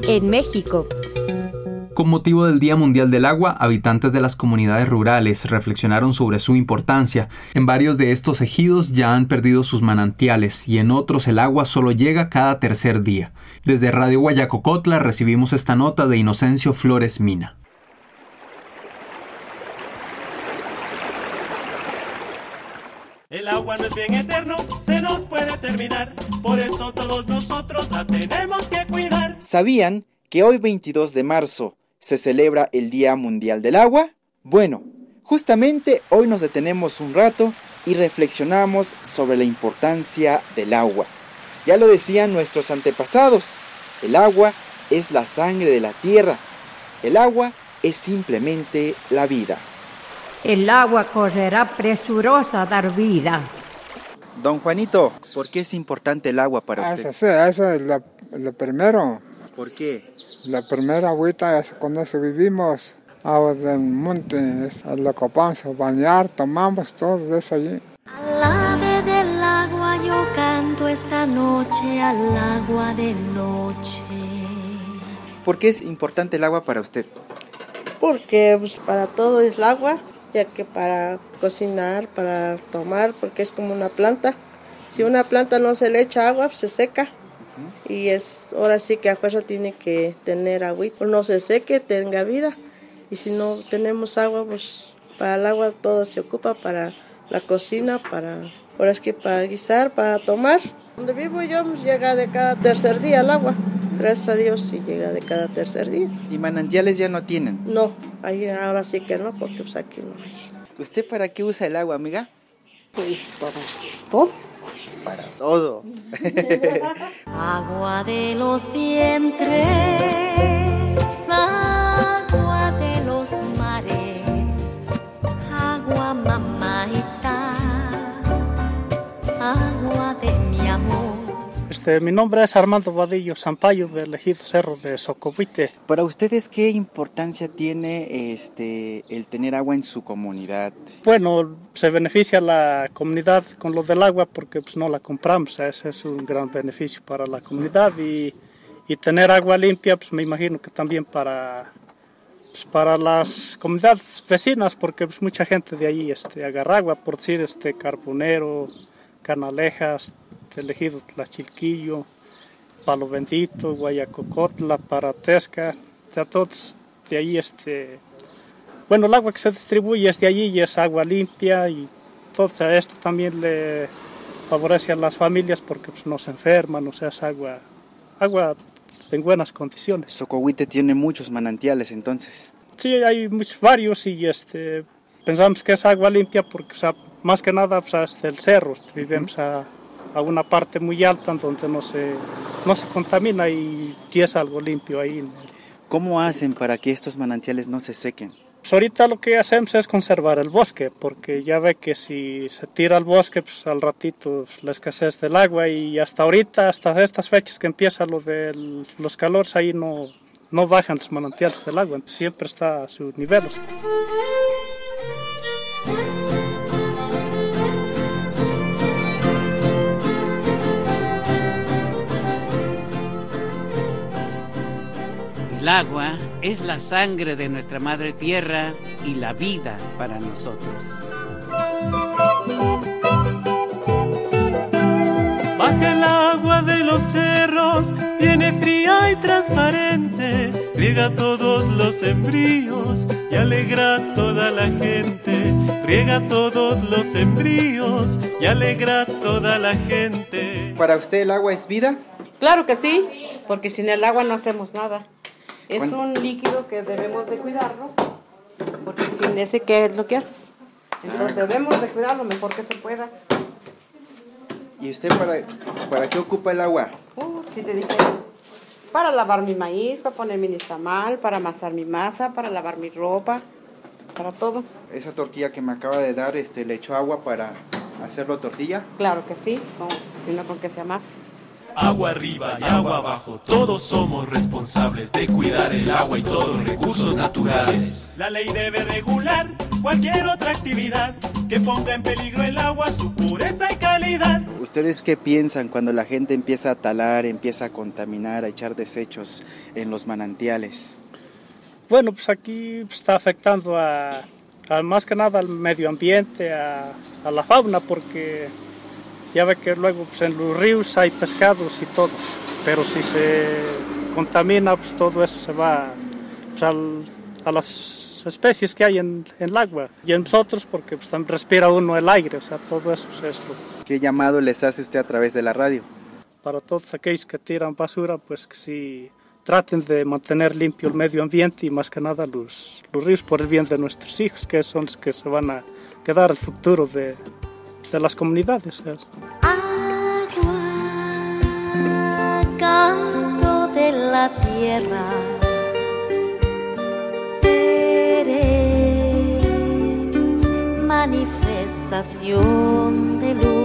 en México. Con motivo del Día Mundial del Agua, habitantes de las comunidades rurales reflexionaron sobre su importancia. En varios de estos ejidos ya han perdido sus manantiales y en otros el agua solo llega cada tercer día. Desde Radio Guayacocotla recibimos esta nota de Inocencio Flores Mina. El agua no es bien eterno, se nos puede terminar, por eso todos nosotros la tenemos que cuidar. ¿Sabían que hoy 22 de marzo se celebra el Día Mundial del Agua? Bueno, justamente hoy nos detenemos un rato y reflexionamos sobre la importancia del agua. Ya lo decían nuestros antepasados, el agua es la sangre de la tierra, el agua es simplemente la vida. El agua correrá presurosa a dar vida. Don Juanito, ¿por qué es importante el agua para usted? Eso es lo primero. ¿Por qué? La primera agüita es con eso vivimos. Agua del monte, es lo que vamos a bañar, tomamos todo eso allí. Al ave del agua yo canto esta noche, al agua de noche. ¿Por qué es importante el agua para usted? Porque para todo es el agua, ya que para cocinar, para tomar, porque es como una planta. Si una planta no se le echa agua, pues se seca. Y ahora sí que a fuerza tiene que tener agua, pues no se seque, tenga vida. Y si no tenemos agua, pues para el agua todo se ocupa, para la cocina, ahora es que para guisar, para tomar. Donde vivo yo, pues llega de cada tercer día el agua. Gracias a Dios sí llega de cada tercer día. ¿Y manantiales ya no tienen? No, ahora sí que no, porque pues aquí no hay. ¿Usted para qué usa el agua, amiga? Pues para todo. Para todo. Agua de los vientres, agua de los mares, agua mamaita, agua de mi amor. Mi nombre es Armando Vadillo Sampaio, del ejido Cerro de Socohuite. ¿Para ustedes qué importancia tiene el tener agua en su comunidad? Bueno, se beneficia la comunidad con lo del agua porque pues, no la compramos. Ese es un gran beneficio para la comunidad y tener agua limpia, pues me imagino que también para las comunidades vecinas, porque pues, mucha gente de ahí agarra agua, por decir Carbonero, Canalejas, el ejido Tlachilquillo, Palo Bendito, Guayacocotla, Paratesca, o sea, todos de ahí, bueno, el agua que se distribuye es de allí y es agua limpia y todo, o sea, esto también le favorece a las familias porque pues, no se enferman, o sea, es agua en buenas condiciones. Socohuite tiene muchos manantiales, entonces. Sí, hay varios y pensamos que es agua limpia porque, o sea, más que nada, o sea, es del cerro, vivimos a una parte muy alta donde no se contamina y es algo limpio ahí. ¿Cómo hacen para que estos manantiales no se sequen? Pues ahorita lo que hacemos es conservar el bosque, porque ya ve que si se tira el bosque, pues al ratito la escasez del agua y hasta ahorita, hasta estas fechas que empieza lo de los calores, ahí no bajan los manantiales del agua, siempre está a sus niveles. El agua es la sangre de nuestra madre tierra y la vida para nosotros. Baja el agua de los cerros, viene fría y transparente, riega todos los sembríos y alegra a toda la gente. Riega todos los sembríos y alegra a toda la gente. ¿Para usted el agua es vida? Claro que sí, porque sin el agua no hacemos nada. Es un líquido que debemos de cuidarlo, porque sin ese, ¿qué es lo que haces? Entonces debemos de cuidar lo mejor que se pueda. ¿Y usted para qué ocupa el agua? Sí te dije, para lavar mi maíz, para poner mi nixtamal, para amasar mi masa, para lavar mi ropa, para todo. ¿Esa tortilla que me acaba de dar, le echó agua para hacerlo tortilla? Claro que sí, si no con que se amasa. Agua arriba y agua abajo, todos somos responsables de cuidar el agua y todos los recursos naturales. La ley debe regular cualquier otra actividad que ponga en peligro el agua, su pureza y calidad. ¿Ustedes qué piensan cuando la gente empieza a talar, empieza a contaminar, a echar desechos en los manantiales? Bueno, pues aquí está afectando a más que nada al medio ambiente, a la fauna, porque ya ve que luego pues, en los ríos hay pescados y todo, pero si se contamina, pues todo eso se va pues, a las especies que hay en el agua y en nosotros, porque pues, también respira uno el aire, o sea, todo eso es lo. ¿Qué llamado les hace usted a través de la radio? Para todos aquellos que tiran basura, pues que sí traten de mantener limpio el medio ambiente y más que nada los ríos por el bien de nuestros hijos, que son los que se van a quedar el futuro de las comunidades. Agua, canto de la tierra, eres manifestación de luz.